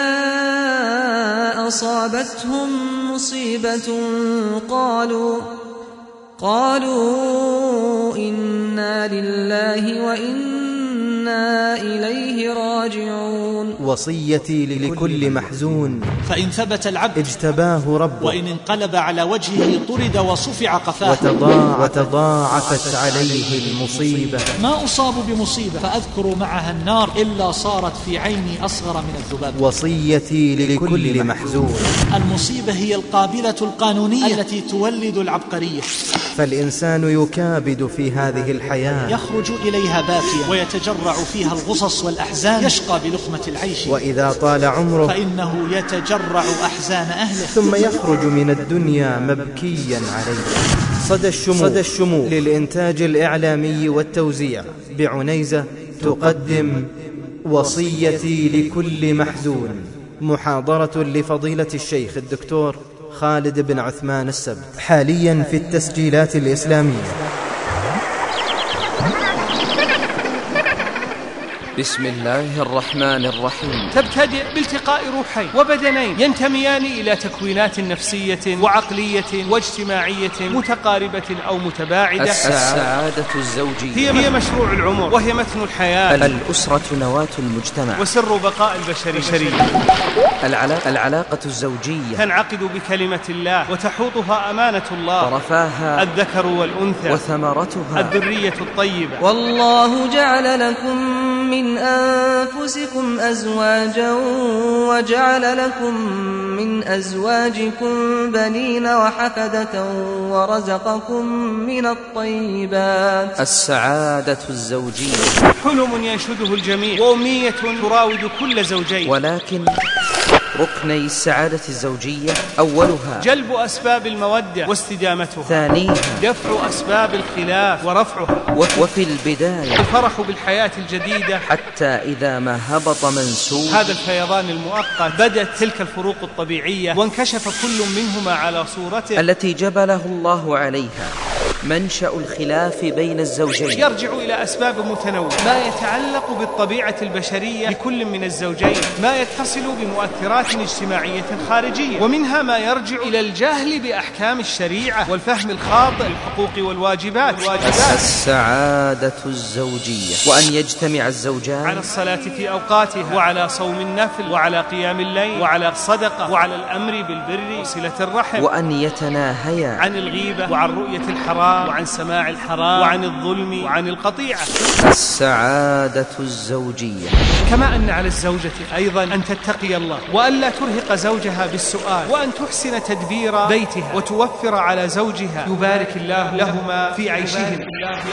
[SPEAKER 8] أصابتهم مصيبة قالوا إنا لله وإنا إليه راجعون.
[SPEAKER 1] وصيتي لكل محزون
[SPEAKER 7] فإن ثبت العبد
[SPEAKER 1] اجتباه ربه،
[SPEAKER 7] وإن انقلب على وجهه طرد وصفع قفاه،
[SPEAKER 1] وتضاعفت عليه المصيبة.
[SPEAKER 7] ما أصاب بمصيبة فأذكر معها النار إلا صارت في عيني أصغر من الذباب.
[SPEAKER 1] وصيتي لكل محزون.
[SPEAKER 7] المصيبة هي القابلة القانونية التي تولد العبقرية.
[SPEAKER 1] فالإنسان يكابد في هذه الحياة،
[SPEAKER 7] يخرج إليها باكيا ويتجرع فيها الغصص والأحزان، يشقى بلقمة العيش،
[SPEAKER 1] وإذا طال عمره
[SPEAKER 7] فإنه يتجرع أحزان أهله،
[SPEAKER 1] ثم يخرج من الدنيا مبكيا عليه. صدى الشموع للإنتاج الإعلامي والتوزيع بعنيزة تقدم وصيتي لكل محزون، محاضرة لفضيلة الشيخ الدكتور خالد بن عثمان السبت، حاليا في التسجيلات الإسلامية.
[SPEAKER 3] بسم الله الرحمن الرحيم.
[SPEAKER 9] تبتدئ بالتقاء روحين وبدنين ينتميان إلى تكوينات نفسية وعقلية واجتماعية متقاربة أو متباعدة.
[SPEAKER 3] السعادة الزوجية
[SPEAKER 9] هي مشروع العمر، وهي متن الحياة.
[SPEAKER 3] الأسرة نواة المجتمع
[SPEAKER 9] وسر بقاء البشرية.
[SPEAKER 3] العلاقة الزوجية
[SPEAKER 9] تنعقد بكلمة الله وتحوطها أمانة الله،
[SPEAKER 3] طرفاها
[SPEAKER 9] الذكر والأنثى
[SPEAKER 3] وثمرتها
[SPEAKER 9] الذرية الطيبة.
[SPEAKER 8] والله جعل لكم من أنفسكم أزواجا وجعل لكم من أزواجكم بنين وحفدة ورزقكم من الطيبات.
[SPEAKER 3] السعادة الزوجية
[SPEAKER 9] حلم ينشده الجميع وأمنية تراود كل زوجين،
[SPEAKER 3] ولكن ركني السعادة الزوجية أولها
[SPEAKER 9] جلب أسباب المودة واستدامتها،
[SPEAKER 3] ثانيها
[SPEAKER 9] دفع أسباب الخلاف ورفعها،
[SPEAKER 3] وفي البداية
[SPEAKER 9] الفرح بالحياة الجديدة،
[SPEAKER 3] حتى إذا ما هبط منسوب
[SPEAKER 9] هذا الفيضان المؤقت بدت تلك الفروق الطبيعية وانكشف كل منهما على صورته
[SPEAKER 3] التي جبله الله عليها. منشأ الخلاف بين الزوجين
[SPEAKER 9] يرجع إلى أسباب متنوعة، ما يتعلق بالطبيعة البشرية لكل من الزوجين، ما يتصل بمؤثرات اجتماعية خارجية، ومنها ما يرجع إلى الجهل بأحكام الشريعة والفهم الخاطئ للحقوق والواجبات.
[SPEAKER 3] السعادة الزوجية، وأن يجتمع الزوجان
[SPEAKER 9] على الصلاة في أوقاتها، وعلى صوم النفل، وعلى قيام الليل، وعلى الصدقة، وعلى الأمر بالبر وصلة الرحم،
[SPEAKER 3] وأن يتناهيا
[SPEAKER 9] عن الغيبة، وعن رؤية الحرام، وعن سماع الحرام، وعن الظلم، وعن القطيعة.
[SPEAKER 3] السعادة الزوجية.
[SPEAKER 9] كما أن على الزوجة أيضا أن تتقي الله، وألا ترهق زوجها بالسؤال، وأن تحسن تدبير بيتها، وتوفر على زوجها يبارك الله لهما في عيشهم.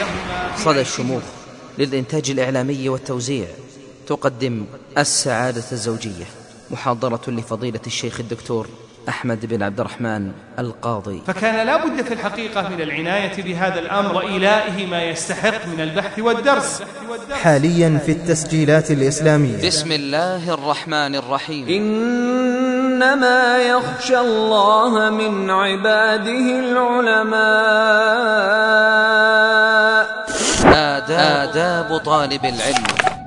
[SPEAKER 3] صدى الشموخ للإنتاج الإعلامي والتوزيع تقدم السعادة الزوجية، محاضرة لفضيلة الشيخ الدكتور أحمد بن عبد الرحمن القاضي.
[SPEAKER 9] فكان لا بد في الحقيقة من العناية بهذا الأمر وإيلائه ما يستحق من البحث والدرس.
[SPEAKER 1] حاليا في التسجيلات الإسلامية.
[SPEAKER 3] بسم الله الرحمن الرحيم.
[SPEAKER 10] إنما يخشى الله من عباده العلماء.
[SPEAKER 3] آداب طالب العلم.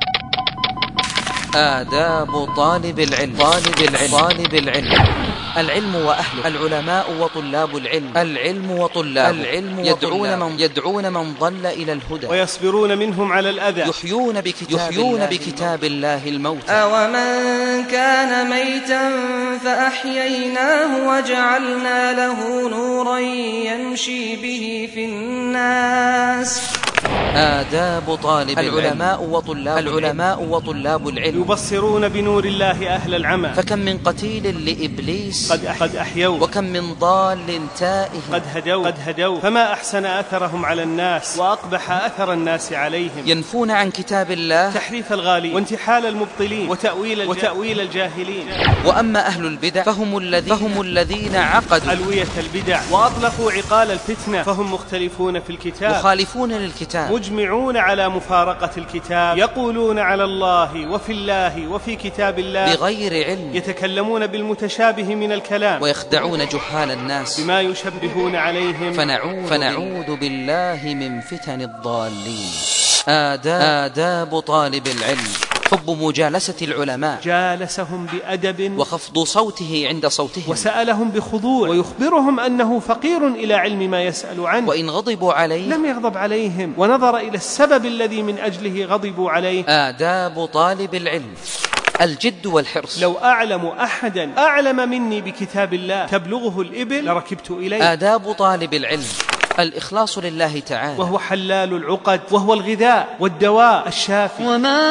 [SPEAKER 3] آداب طالب العلم. طالب العلم. العلم وأهله، العلماء وطلاب العلم، العلم وطلاب العلم، يدعون من ضل إلى الهدى،
[SPEAKER 9] ويصبرون منهم على الأذى،
[SPEAKER 3] يحيون بكتاب الله الموتى.
[SPEAKER 8] أومن كان ميتا فأحييناه وجعلنا له نورا يمشي به في الناس.
[SPEAKER 3] آداب طالب العلماء وطلاب العلم
[SPEAKER 9] يبصرون بنور الله أهل العمى.
[SPEAKER 3] فكم من قتيل لإبليس
[SPEAKER 9] قد أحيوا،
[SPEAKER 3] وكم من ضال تائه
[SPEAKER 9] قد هدوا، فما أحسن أثرهم على الناس وأقبح أثر الناس عليهم.
[SPEAKER 3] ينفون عن كتاب الله
[SPEAKER 9] تحريف الغالين وانتحال المبطلين وتأويل الجاهلين.
[SPEAKER 3] وأما أهل البدع فهم الذين عقدوا
[SPEAKER 9] ألوية البدع وأطلقوا عقال الفتنة، فهم مختلفون في الكتاب،
[SPEAKER 3] مخالفون للكتاب،
[SPEAKER 9] مجمعون على مفارقة الكتاب، يقولون على الله وفي الله وفي كتاب الله
[SPEAKER 3] بغير علم،
[SPEAKER 9] يتكلمون بالمتشابه من الكلام،
[SPEAKER 3] ويخدعون جهال الناس
[SPEAKER 9] بما يشبهون عليهم،
[SPEAKER 3] فنعوذ بالله من فتن الضالين. آداب طالب العلم. حب مجالسة العلماء،
[SPEAKER 9] جالسهم بأدب
[SPEAKER 3] وخفض صوته عند صوتهم،
[SPEAKER 9] وسألهم بخضوع، ويخبرهم أنه فقير إلى علم ما يسأل عنه،
[SPEAKER 3] وإن غضبوا عليه
[SPEAKER 9] لم يغضب عليهم، ونظر إلى السبب الذي من أجله غضبوا عليه.
[SPEAKER 3] آداب طالب العلم. الجد والحرص.
[SPEAKER 9] لو أعلم أحدا أعلم مني بكتاب الله تبلغه الإبل لركبت إليه.
[SPEAKER 3] آداب طالب العلم: الإخلاص لله تعالى،
[SPEAKER 9] وهو حلال العقد، وهو الغذاء والدواء الشافي.
[SPEAKER 11] وما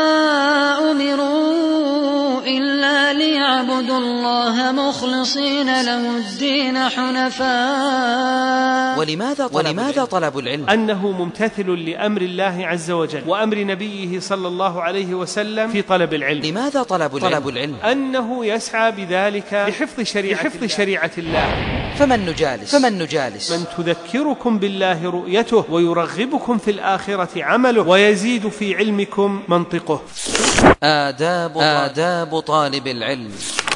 [SPEAKER 11] أمروا إلا ليعبدوا الله مخلصين له الدين حنفاء.
[SPEAKER 3] ولماذا طلب العلم؟
[SPEAKER 9] أنه ممتثل لأمر الله عز وجل وأمر نبيه صلى الله عليه وسلم في طلب العلم.
[SPEAKER 3] لماذا طلب العلم؟
[SPEAKER 9] أنه يسعى بذلك لحفظ شريعة الله.
[SPEAKER 3] فمن نجالس؟
[SPEAKER 9] من تذكركم بالله رؤيته ويرغبكم في الآخرة عمله ويزيد في علمكم منطقه.
[SPEAKER 3] آداب طالب العلم: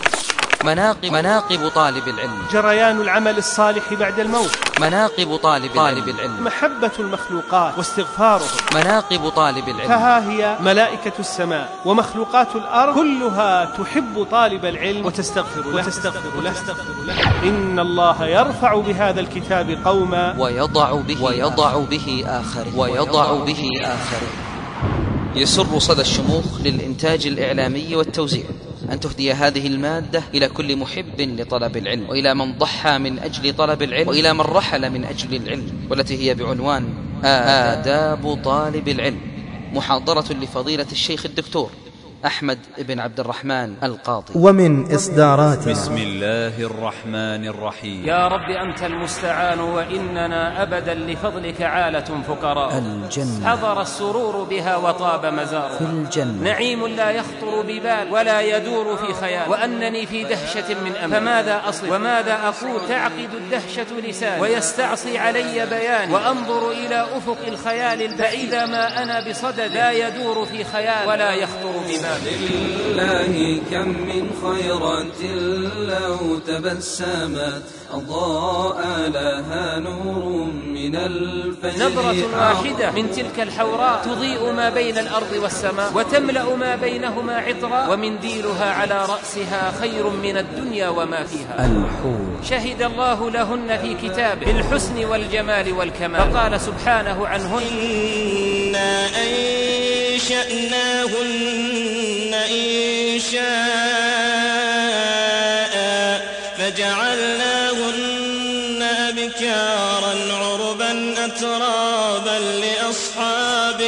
[SPEAKER 3] مناقب طالب العلم:
[SPEAKER 9] جريان العمل الصالح بعد الموت.
[SPEAKER 3] مناقب طالب العلم:
[SPEAKER 9] محبة المخلوقات واستغفارهم.
[SPEAKER 3] مناقب طالب العلم:
[SPEAKER 9] فها هي ملائكة السماء ومخلوقات الأرض كلها تحب طالب العلم وتستغفر له. إن الله يرفع بهذا الكتاب قوما
[SPEAKER 3] ويضع به آخرين. يسر صدى الشموخ للإنتاج الإعلامي والتوزيع أن تهدي هذه المادة إلى كل محب لطلب العلم، وإلى من ضحى من أجل طلب العلم، وإلى من رحل من أجل العلم، والتي هي بعنوان آداب طالب العلم، محاضرة لفضيلة الشيخ الدكتور أحمد بن عبد الرحمن القاضي.
[SPEAKER 1] ومن إصداراتنا.
[SPEAKER 12] بسم الله الرحمن الرحيم.
[SPEAKER 13] يا رب أنت المستعان، وإننا أبدا لفضلك عالة فقراء.
[SPEAKER 3] الجنة
[SPEAKER 13] حضر السرور بها وطاب مزار.
[SPEAKER 3] في الجنة
[SPEAKER 13] نعيم لا يخطر ببال ولا يدور في خيال، وأنني في دهشة من أمر، فماذا أصل وماذا أقول؟ تعقد الدهشة لسان ويستعصي علي بيان، وأنظر إلى أفق الخيال البعيد ما أنا بصدد، لا يدور في خيال ولا يخطر ببال.
[SPEAKER 10] لله كم من خيرات لو تبسمت أضاء لها نور من الفجر.
[SPEAKER 13] نظرة واحدة من تلك الحوراء تضيء ما بين الأرض والسماء، وتملأ ما بينهما عطرا، ومنديلها على رأسها خير من الدنيا وما فيها.
[SPEAKER 3] الحور.
[SPEAKER 13] شهد الله لهن في كتابه بالحسن والجمال والكمال، فقال سبحانه عنهن:
[SPEAKER 2] إنا أنشأناهن إنشاء فجعلناهن أبكارا عربا أترابا لأصحاب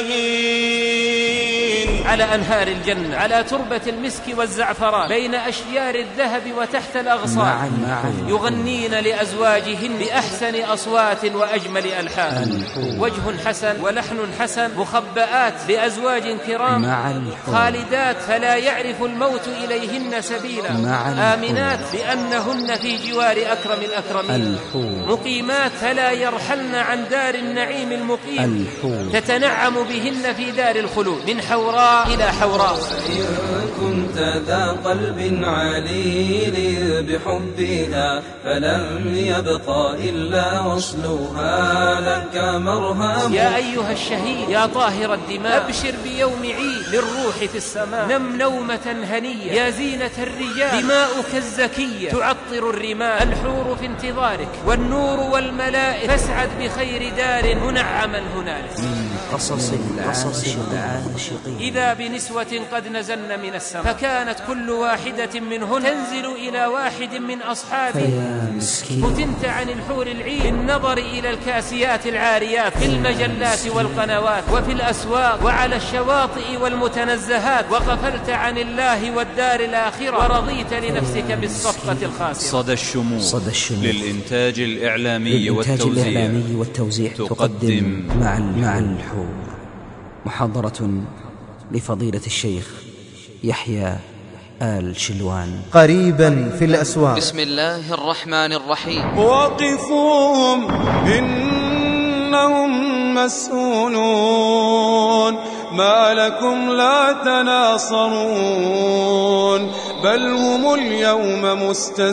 [SPEAKER 2] اليمين.
[SPEAKER 13] على أنهار الجنة، على تربة المسك والزعفران، بين أشجار الذهب وتحت الأغصان، يغنين لأزواجهن بأحسن أصوات وأجمل ألحان. وجه حسن ولحن حسن، مخبآت لأزواج كرام، خالدات فلا يعرف الموت إليهن سبيلا، آمنات بأنهن في جوار أكرم الأكرمين، مقيمات فلا يرحلن عن دار النعيم المقيم، تتنعم بهن في دار الخلود من حوراء إلى حوراء.
[SPEAKER 10] إن كنت ذا قلب عليل بحبها فلم يبقى إلا وصلها لك مرهم.
[SPEAKER 13] يا أيها الشهيد يا طاهر الدماء، أبشر بيوم عيد للروح في السماء، نم نومة هنية يا زينة الرجال، دماؤك الزكية تعطر الرمال، الحور في انتظارك والنور والملائكة، فاسعد بخير دار منعما هنالك.
[SPEAKER 3] من قصص العاشقين
[SPEAKER 13] إذا بنسوة قد نزلن من السماء، فكانت كل واحدة منهن تنزل إلى واحد من أصحابه، فتنت عن الحور العين بالنظر إلى الكاسيات العاريات في المجلات والقنوات وفي الأسواق وعلى الشواطئ والمتنزهات، وغفلت عن الله والدار الآخرة، ورضيت لنفسك بالصفقة الخاسرة.
[SPEAKER 12] صدى الشموخ للإنتاج الإعلامي والتوزيع تقدم
[SPEAKER 3] مع الحور، محاضرة لفضيلة الشيخ يحيى آل شلوان،
[SPEAKER 1] قريبا في الأسواق.
[SPEAKER 3] بسم الله الرحمن الرحيم.
[SPEAKER 10] وقفوهم إنهم مسؤولون، ما لكم لا تناصرون، بل هم اليوم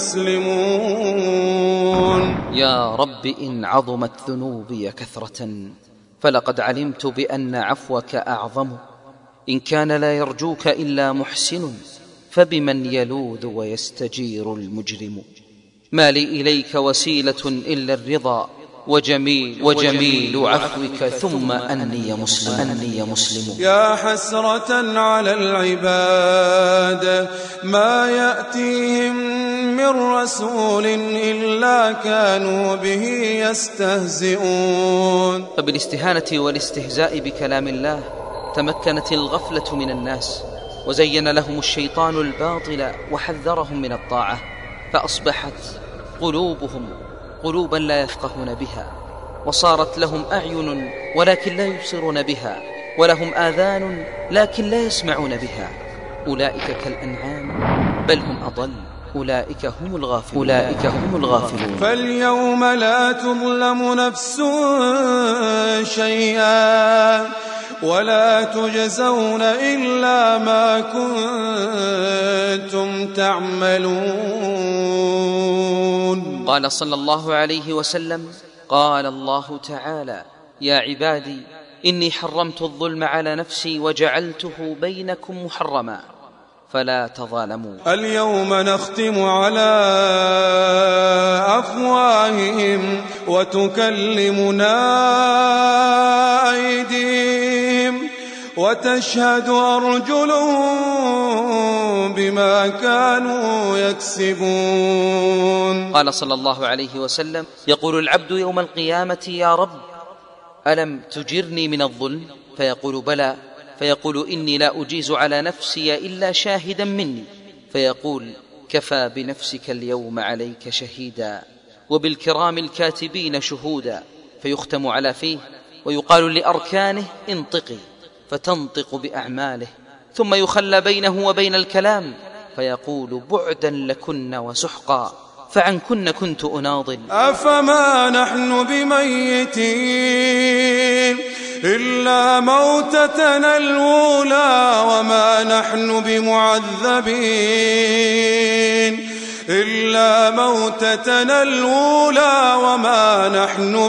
[SPEAKER 10] مستسلمون.
[SPEAKER 3] يا رب إن عظمت ذنوبي كثرة فلقد علمت بأن عفوك أعظم، إن كان لا يرجوك إلا محسن فبمن يلوذ ويستجير المجرم. ما لي إليك وسيلة إلا الرضا، وجميل عفوك ثم أني مسلم.
[SPEAKER 10] يا حسرة على العباد ما يأتيهم من رسول إلا كانوا به يستهزئون.
[SPEAKER 3] فبالاستهانة والاستهزاء بكلام الله تمكنت الغفلة من الناس، وزين لهم الشيطان الباطل وحذرهم من الطاعة، فأصبحت قلوبهم قلوبا لا يفقهون بها، وصارت لهم أعين ولكن لا يبصرون بها، ولهم آذان لكن لا يسمعون بها. أولئك كالأنعام بل هم أضل، أولئك هم الغافلون.
[SPEAKER 10] فاليوم لا تظلم نفس شيئا ولا تجزون إلا ما كنتم تعملون.
[SPEAKER 3] قال صلى الله عليه وسلم: قال الله تعالى: يا عبادي إني حرمت الظلم على نفسي وجعلته بينكم محرما فلا تظالموا.
[SPEAKER 10] اليوم نختم على أفواههم وتكلمنا أيديهم وتشهد أرجلهم بما كانوا يكسبون.
[SPEAKER 3] قال صلى الله عليه وسلم: يقول العبد يوم القيامة: يا رب ألم تجرني من الظلم؟ فيقول: بلى. فيقول: إني لا أجيز على نفسي إلا شاهدا مني. فيقول: كفى بنفسك اليوم عليك شهيدا وبالكرام الكاتبين شهودا. فيختم على فيه ويقال لأركانه: انطقي، فتنطق بأعماله، ثم يخلى بينه وبين الكلام فيقول: بعدا لكن وسحقا، فعنكن كنت أناضل.
[SPEAKER 10] أفما نحن بميتين إلا موتتنا الأولى وما نحن بمعذبين إلا موتتنا الأولى وما نحن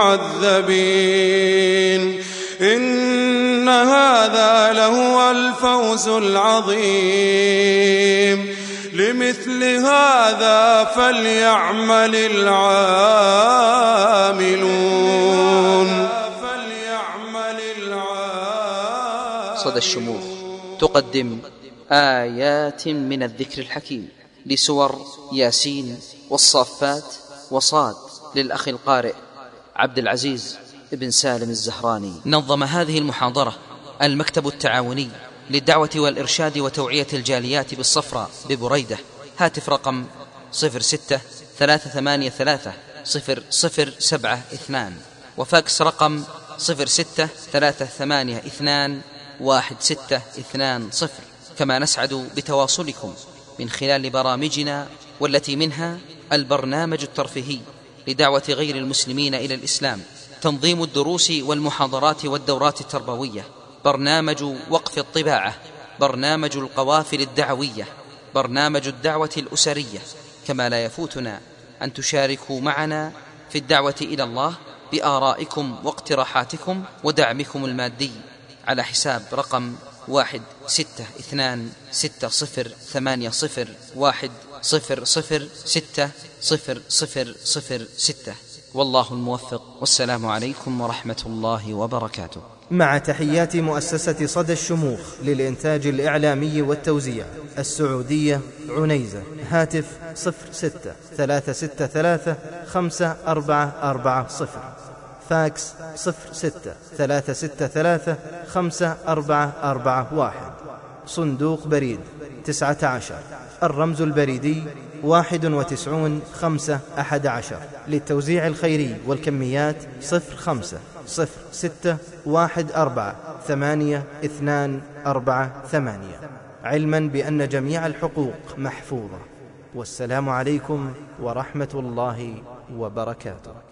[SPEAKER 10] بمعذبين إن هذا لهو الفوز العظيم لمثل هذا فليعمل العاملون.
[SPEAKER 3] صدى الشموخ تقدم آيات من الذكر الحكيم لسور ياسين والصافات وصاد للأخ القارئ عبد العزيز ابن سالم الزهراني. نظم هذه المحاضرة المكتب التعاوني للدعوة والإرشاد وتوعية الجاليات بالصفراء ببريدة. هاتف رقم 06-383-0072 وفاكس رقم 06-382-1620. كما نسعد بتواصلكم من خلال برامجنا، والتي منها البرنامج الترفيهي لدعوة غير المسلمين إلى الإسلام، تنظيم الدروس والمحاضرات والدورات التربوية، برنامج وقف الطباعة، برنامج القوافل الدعوية، برنامج الدعوة الأسرية. كما لا يفوتنا أن تشاركوا معنا في الدعوة إلى الله بآرائكم واقتراحاتكم ودعمكم المادي على حساب رقم 162808001006006. والله الموفق، والسلام عليكم ورحمة الله وبركاته.
[SPEAKER 1] مع تحيات مؤسسة صدى الشموخ للإنتاج الإعلامي والتوزيع السعودية عنيزة. هاتف 06-363-5440. فاكس 06-363-5441. صندوق بريد 19، الرمز البريدي 91-511. للتوزيع الخيري والكميات 05-614-8248. علما بأن جميع الحقوق محفوظة. والسلام عليكم ورحمة الله وبركاته.